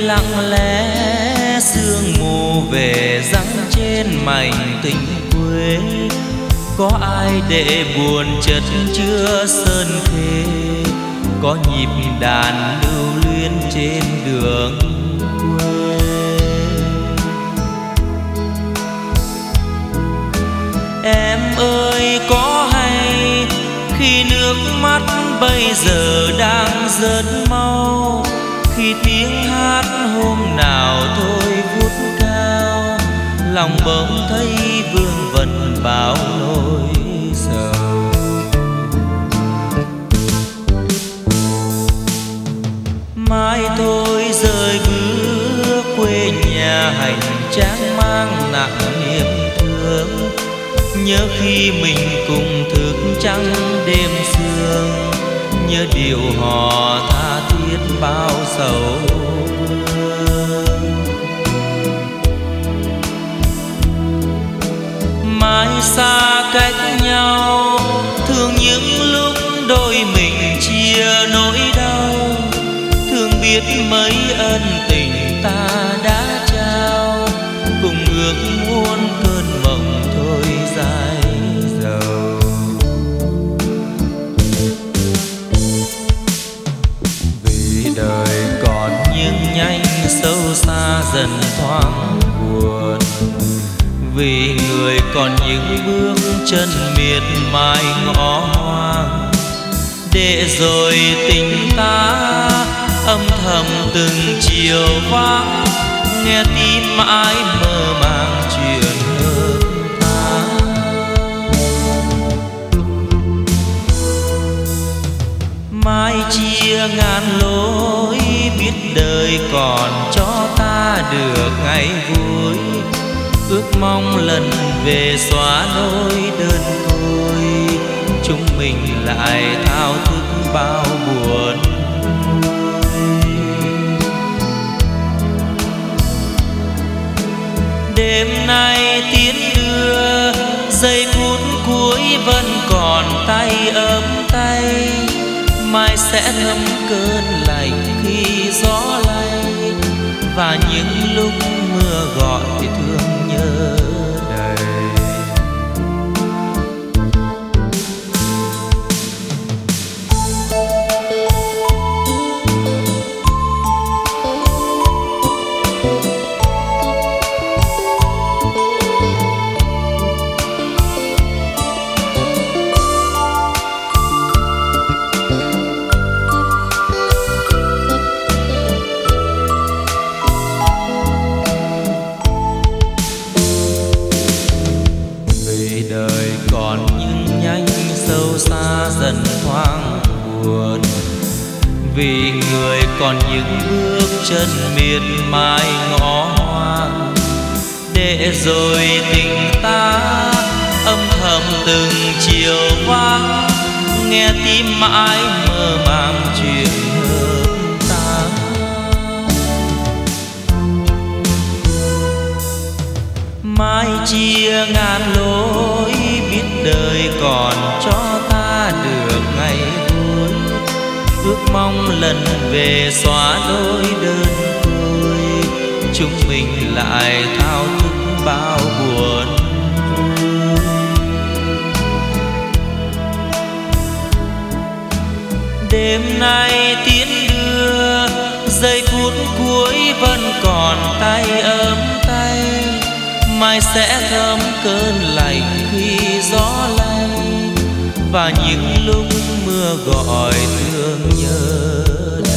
lặng lẽ sương mù về giăng trên mảnh tình quê. Có ai để buồn chất chứa sơn khê, có nhịp đàn lưu luyến trên đường quê. Em ơi có hay khi nước mắt bây giờ đang rớt mau, khi tiếng hát hôm nào thôi vút cao, lòng bỗng thấy vương vân bao nỗi sầu. Mai tôi rời bước quê nhà hành trang mang nặng niềm thương, nhớ khi mình cùng thức trắng đêm sương, nhớ điều hò tha thiết bao sầu. Mãi xa cách nhau, thương những lúc đôi mình chia nỗi đau, thương biết mấy ân tình ta đã trao, cùng ước muốn cơn mộng thôi dài dầu. Vì đời còn nhưng nhanh sâu xa dần thoáng buồn, vì người còn những bước chân miệt mài ngõ hoang, để rồi tình ta âm thầm từng chiều vắng, nghe tim mãi mơ màng chuyện hợp ta. Mai chia ngàn lối, biết đời còn cho ta được ngày vui, ước mong lần về xóa nỗi đơn côi, chúng mình lại thao thức bao buồn. Đêm nay tiến đưa, giây phút cuối vẫn còn tay ấm tay, mai sẽ thấm cơn lạnh khi gió lay, và những lúc mưa gọi thương nhớ đầy. Dần thoáng buồn, vì người còn những bước chân miệt mài ngõ hoang, để rồi tình ta âm thầm từng chiều vắng, nghe tim mãi mơ màng chuyện hợp ta. Mai chia ngàn lối, biết đời còn cho ta được ngày vui, ước mong lần về xóa nỗi đơn côi, chúng mình lại thao thức bao buồn. Đêm nay tiến đưa, giây phút cuối vẫn còn tay ấm tay, mai sẽ thấm cơn lạnh khi gió lay, và những lúc mưa gọi thương nhớ.